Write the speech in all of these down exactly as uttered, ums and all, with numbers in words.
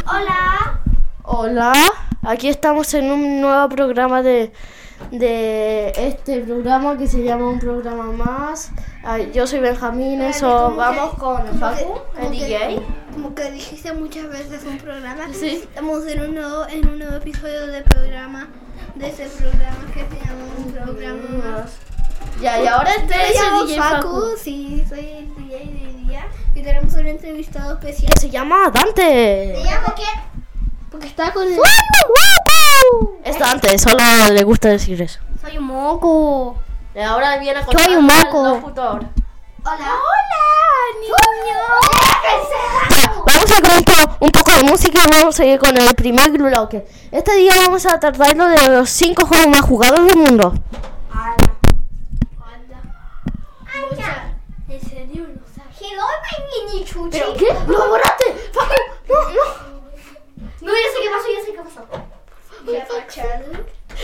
Hola. Hola, aquí estamos en un nuevo programa de, de este programa que se llama Un Programa Más. Ay, yo soy Benjamín, eso vamos que, con el Facu, el que, D J. Como que dijiste muchas veces un programa. Sí. Estamos en un nuevo, en un nuevo episodio del programa, de ese programa que se llama Un Programa Más. Ya, y ahora este Yo me es llamo el D J Facu, Facu. sí, soy el D J de día y tenemos un entrevistado especial. Se llama Dante. ¿Te llamo qué? Porque está con el... Es Dante, solo le gusta decir eso. Soy un moco. Y ahora viene a contar Soy un moco. al locutor. Hola. Hola, niño. Vamos a contar un poco de música y vamos a ir con el primer bloque. Este día vamos a tratarlo de los cinco juegos más jugados del mundo. Hola. Hola. ¿En serio no sabes? Hello, my mini chuchi. ¿Pero qué? ¡Lo borraste! ¡Facu! ¡No, no! No, ya sé qué pasó, ya sé qué pasó. ¿Qué pasó?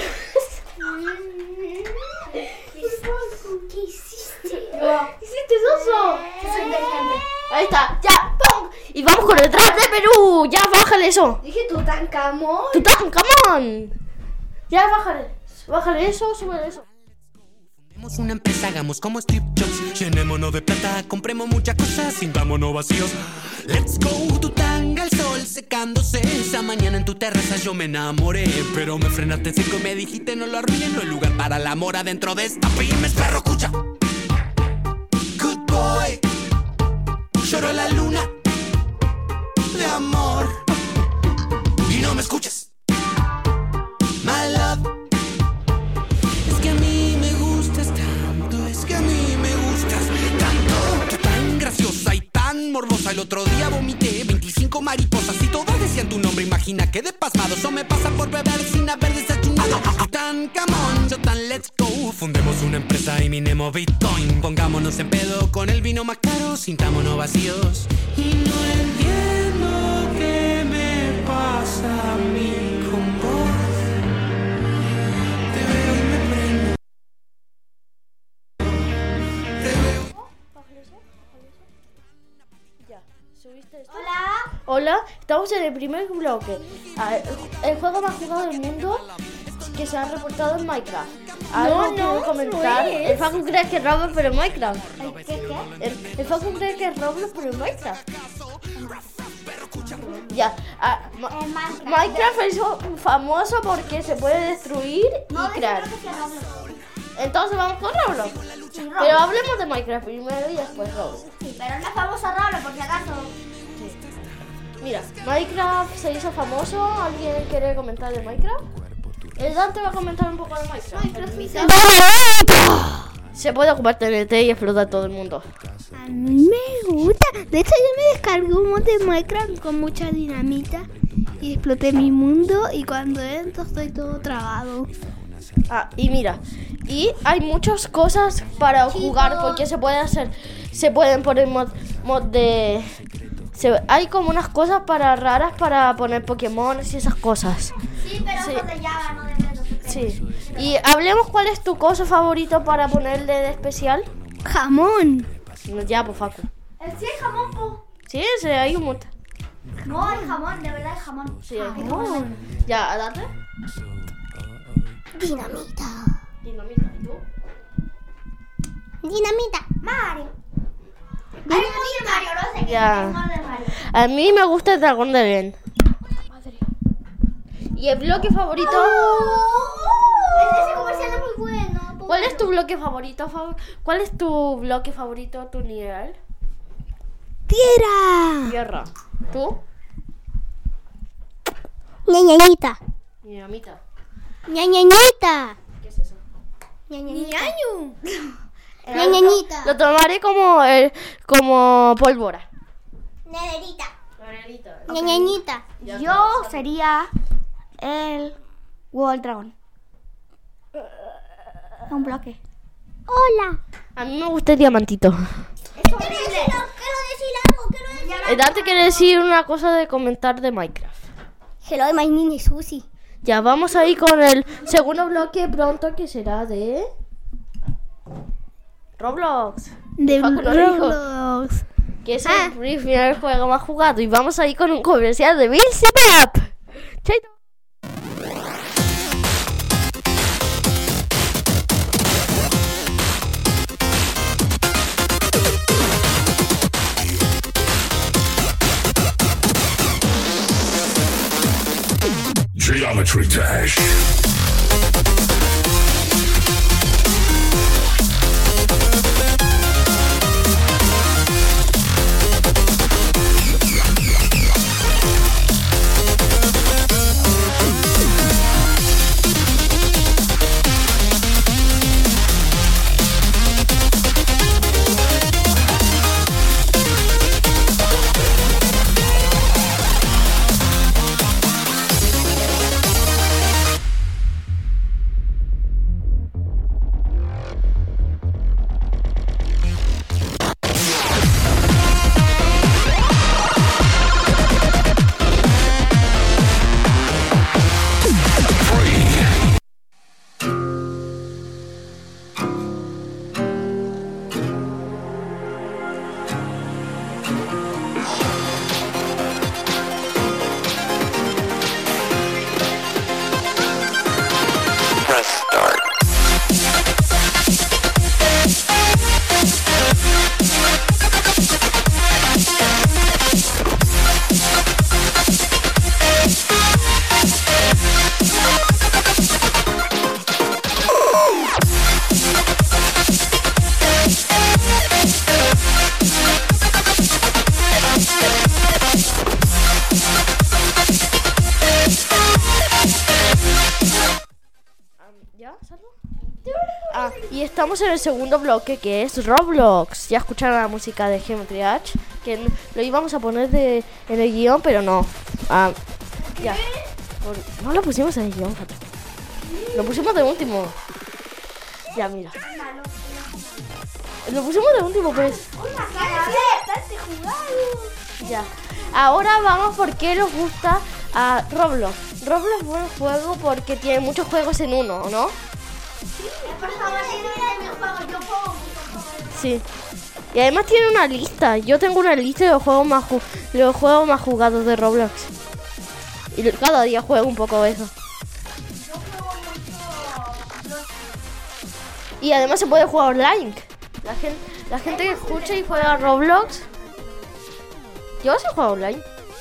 ¿Qué hiciste? ¿Hiciste eso? Yo soy inteligente. Ahí está, ya, ¡pum! Y vamos con el trap de Perú. Ya, bájale eso. Dije Tutankamón. Tután, come on. Ya, bájale. Bájale eso, sube eso. Tenemos una empresa, hagamos como Steve Jobs. Llenémonos de plata, compremos muchas cosas, sintámonos vacíos. Let's go, tu tanga al sol secándose. Esa mañana en tu terraza yo me enamoré, pero me frenaste en seco y me dijiste no lo arruines. No hay lugar para el amor adentro de esta pymes, perro, escucha. Good boy, lloró la luna de amor y no me escuches. My love, es que a mí me gustas tanto, es que a mí me gustas tanto. Tú tan graciosa y tan morbosa. El otro día vomité veinticinco mariposas y todas decían tu nombre. Imagina que de pasmado eso me pasa por beber sin haber desayunado. Tú tan camón, yo tan let's go. Fundemos una empresa y minemos Bitcoin. Pongámonos en pedo con el vino más caro, sintámonos vacíos. Y no entiendo qué me pasa a mí con vos. Te veo y me prendo. Te veo. Ya, subiste esto. Hola. Hola, estamos en el primer bloque. Ah, El, el juego más jugado del mundo que se ha reportado en Minecraft. ¿Algo No, no, que comentar? no es. El Facu cree que es Roblox, pero en Minecraft. Ay, ¿Qué, qué? El, el Facu cree que es Roblox, pero en Minecraft. Ya, ah, Ma- En Minecraft. Minecraft es famoso porque se puede destruir No, y crear. creo que sea Roblox. Entonces vamos con Roblox. Sí, Roblox. Pero hablemos de Minecraft primero y después Roblox. Sí, pero no es famoso Roblox, por si acaso. Mira, Minecraft se hizo famoso. ¿Alguien quiere comentar de Minecraft? El Dante va a comentar un poco de Minecraft. Minecraft ¿Se hizo- permite? Se puede ocupar T N T y explotar todo el mundo. A mí me gusta. De hecho, yo me descargué un mod de Minecraft con mucha dinamita y exploté mi mundo. Y cuando entro, estoy todo trabado. Ah, y mira, y hay muchas cosas para Chicos. jugar porque se puede hacer, se pueden poner mod, mod de, se- hay como unas cosas para raras para poner Pokémon y esas cosas. Sí, pero Sí. son de Java, no de Nintendo. Sí. Y hablemos cuál es tu cosa favorito para ponerle de especial. Jamón. Ya, pues Facu. Sí, hay jamón, po. Sí, ese hay un montón. No, hay jamón, de verdad hay jamón. Sí, hay jamón. Ya, Dante. Dinamita. Dinamita. ¿Y tú? Dinamita. Mario. Dinamita. Mario, no sé qué Ya. es mod de Mario. A mí me gusta el dragón de Ben. Y el bloque favorito. Ese comercial es muy bueno. ¿Cuál es tu bloque favorito? Fav- ¿Cuál es tu bloque favorito, tu nivel? Tierra. Tierra. ¿Tú? Ñañañita. Dinamita. Ñañañita. ¿Qué es eso? Ñañañita. Ñañañita. Lo tomaré como el, como pólvora. Nederita. Margarita. Ñañañita. Ya Yo está. sería el huevo del dragón. Un bloque. Hola. A mí me gusta el diamantito. Quiero decir algo, quiero decir algo. El Dante quiere decir una cosa de comentar de Minecraft. Hello, my name is Susi. Ya vamos a ir con el segundo bloque pronto que será de Roblox. De Facu lo dijo. Roblox. que es Ah. el primer juego más jugado. Y vamos a ir con un comercial de Build Em Up. Chaito. Geometry Dash. Ah, y estamos en el segundo bloque, que es Roblox. Ya escucharon la música de Geometry Dash, que lo íbamos a poner de, en el guión, pero no. Ah, ya. Por- no lo pusimos en el guión, Pato. Lo pusimos de último. Ya, mira. Lo pusimos de último, pues. Ya. Ahora vamos por qué nos gusta a Roblox. Roblox es un buen juego porque tiene muchos juegos en uno, ¿no? Sí. Y además tiene una lista. Yo tengo una lista de los juegos más ju- de los juegos más jugados de Roblox. Y cada día juego un poco eso. Y además se puede jugar online. La gente, la gente que escucha y juega a Roblox. Yo sí juego online.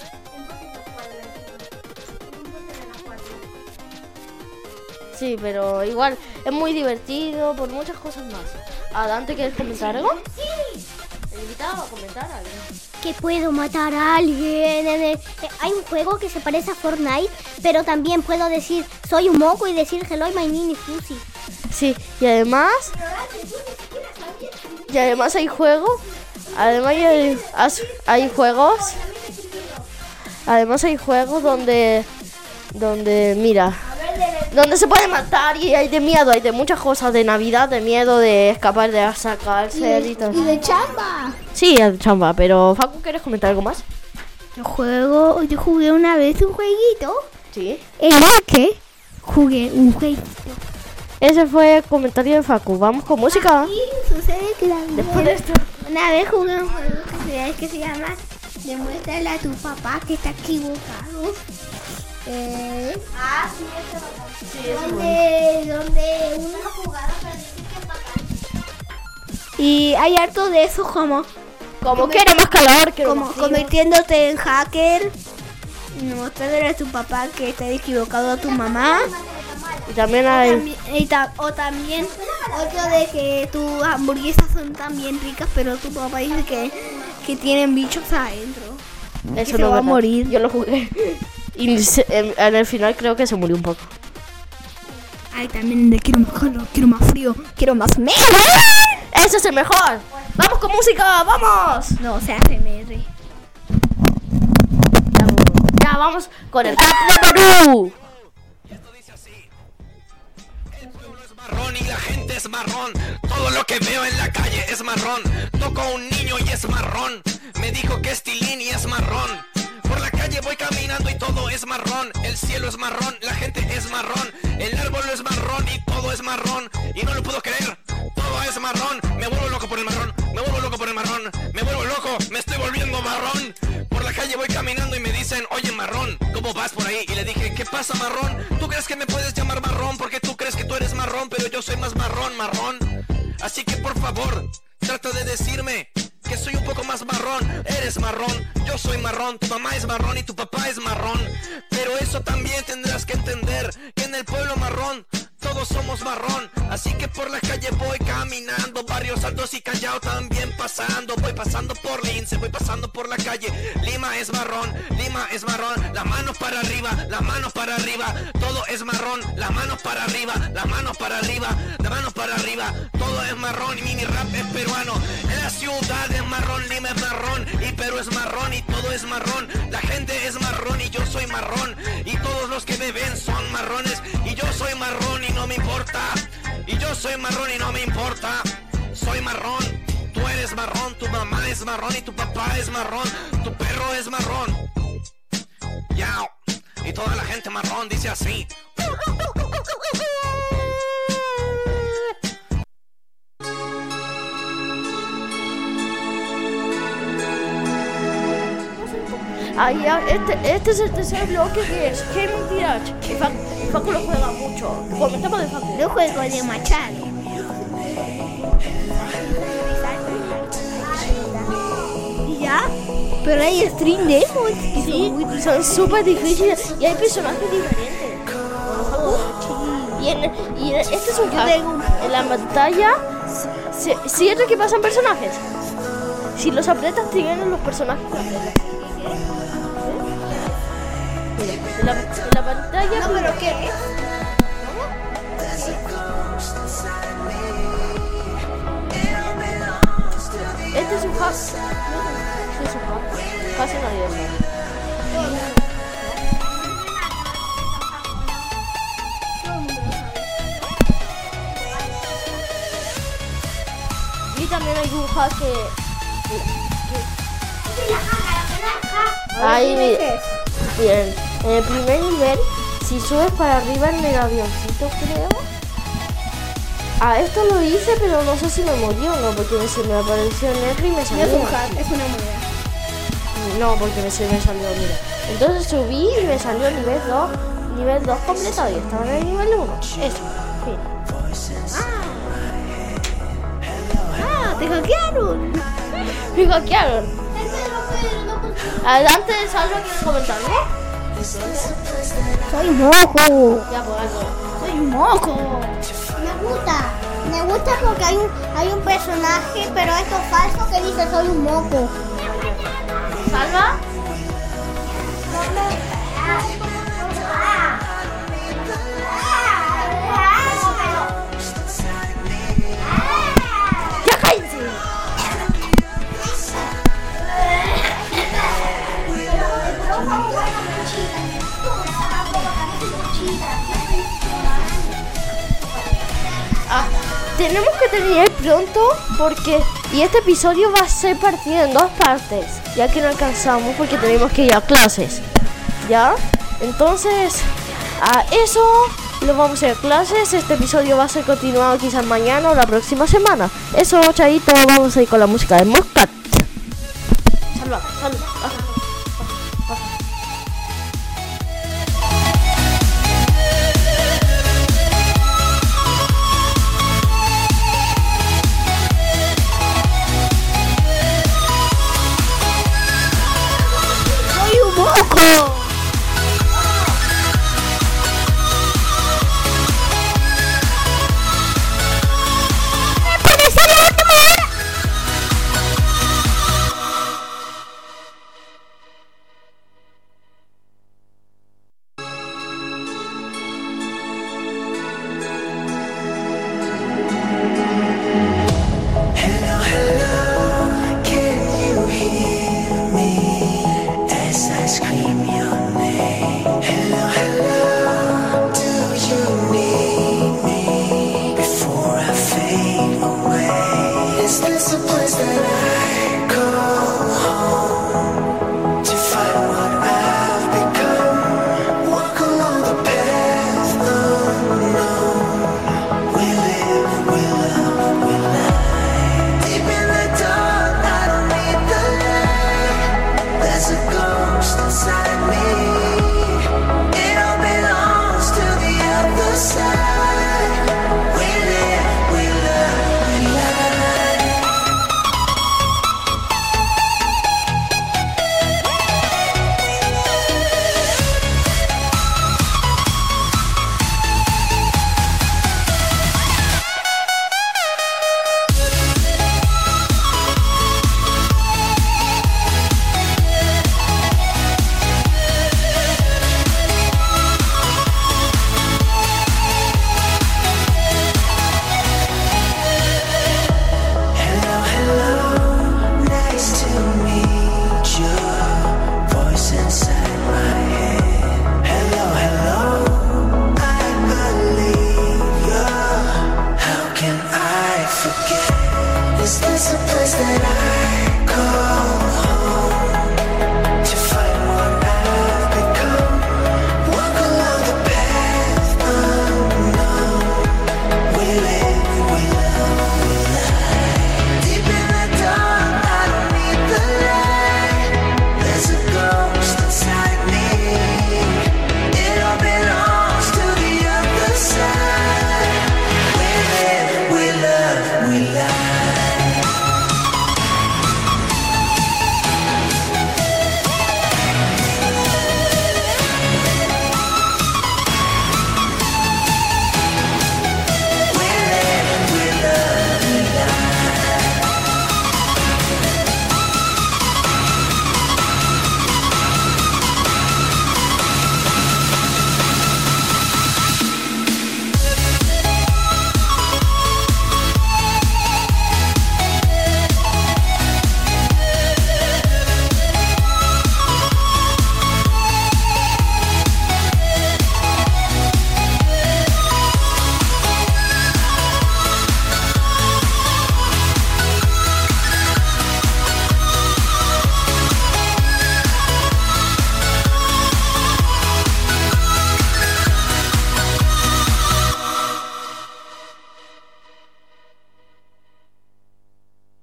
Sí, pero igual es muy divertido por muchas cosas más. Ah, Dante, ¿quieres comentar algo? El invitado a comentar algo. Que puedo matar a alguien. en el- eh, Hay un juego que se parece a Fortnite, pero también puedo decir soy un moco y decir hello, my name is Lucy. Sí, y además. Y además hay juegos. Además hay, has- hay juegos. Además hay juegos donde. Donde, mira. Donde se puede matar y hay de miedo, hay de muchas cosas, de Navidad, de miedo, de escapar, de sacarse y todo. de chamba. Sí, el chamba, pero Facu, ¿quieres comentar algo más? Yo juego, yo jugué una vez un jueguito Sí. en el que jugué un jueguito. Ese fue el comentario de Facu. Vamos con música. Y sucede que la Después de esto. una vez jugué un juego que se, que se llama Demuéstrale a tu papá que está equivocado. Eh, ah, sí, Sí, ese donde, donde una jugada para decir que es bacán. Y hay harto de eso como, Como quiero más calor, quiero como más frío. convirtiéndote en hacker, mostrándole a tu papá que está equivocado a tu mamá. Y también hay. También- y ta- o también otro de que tus hamburguesas son tan bien ricas, pero tu papá dice que, que tienen bichos adentro. Eso se no va a es verdad. morir. Yo lo jugué. Y se- en, en el final creo que se murió un poco. Ay, también de quiero más calor, quiero más frío, quiero más mega. ¡Ese es el mejor! ¡Vamos con música! ¡Vamos! No, se hace M R. Ya, ya vamos con el rap de Perú. Marrón y la gente es marrón. Todo lo que veo en la calle es marrón. Toco a un niño y es marrón. Me dijo que es tilín y es marrón. Por la calle voy caminando y todo es marrón. El cielo es marrón, la gente es marrón. El árbol es marrón y todo es marrón. Y no lo puedo creer, todo es marrón. Me vuelvo loco por el marrón, me vuelvo loco por el marrón. Me vuelvo loco, me estoy volviendo dicen, oye marrón, ¿cómo vas por ahí? Y le dije, ¿qué pasa marrón? ¿Tú crees que me puedes llamar marrón? Porque tú crees que tú eres marrón, pero yo soy más marrón, marrón. Así que por favor, trata de decirme que soy un poco más marrón. Eres marrón, yo soy marrón, tu mamá es marrón y tu papá es marrón. Pero eso también tendrás que entender, que en el pueblo marrón todos somos marrón. Así que por la calle voy caminando, barrios altos y Callao también pasando. Voy pasando por Lince, voy pasando por la calle. Lima es marrón, Lima es marrón. Las manos para arriba, las manos para arriba. Todo es marrón, las manos para arriba, las manos para arriba, las manos para arriba. Todo es marrón y mi rap es peruano. En la ciudad es marrón, Lima es marrón y Perú es marrón y todo es marrón. La gente es marrón y yo soy marrón. Y todos los que me ven son marrones y yo soy marrón y no me importa. Y yo soy marrón y no me importa. Soy marrón, tú eres marrón, tu mamá es marrón y tu papá es marrón, tu perro es marrón. Yao. Y toda la gente marrón dice así. Ahí, este, este es el tercer bloque que es Gaming Tirage. Y Facu, Facu lo juega mucho. Comentamos de Facu. Yo juego de Machado. ¿Y ya? Pero hay stream demos. que Sí, son muy son súper difíciles y hay personajes diferentes. Y, en, y en- este es un Yo hack. tengo- En la pantalla, si, si es que pasan personajes. Si los aprietas, te vienen los personajes que aprietas. Mira, en la, en la pantalla. No, pero ¿qué es? Este es un hack. Este es un hack. Casi nadie lo sabe. Y también hay un hack que. Ahí, mira. Bien, en el primer nivel, si subes para arriba en el avioncito, creo. Ah, esto lo hice, pero no sé si me murió o no, porque me, se me apareció negro y me No salió. es un mal. hack, es una moneda. No, porque me, se me salió, mira. Entonces subí y me salió nivel dos, nivel dos completado y estaba en el nivel uno. Eso, fin. Ah, te hackearon. Me hackearon. Adelante, Salva, ¿quieres comentar, no? Soy moco. Ya, por algo. Soy moco. Me gusta. Me gusta porque hay un, hay un personaje, pero esto es falso, que dice soy un moco. Salva. ¡Ya cállense! Ah, tenemos que terminar pronto porque y este episodio va a ser partido en dos partes, ya que no alcanzamos porque tenemos que ir a clases. ¿Ya? Entonces, a eso lo vamos a ir a clases. Este episodio va a ser continuado quizás mañana o la próxima semana. Eso, chaito, vamos a ir con la música de Moscat. Salva, salva.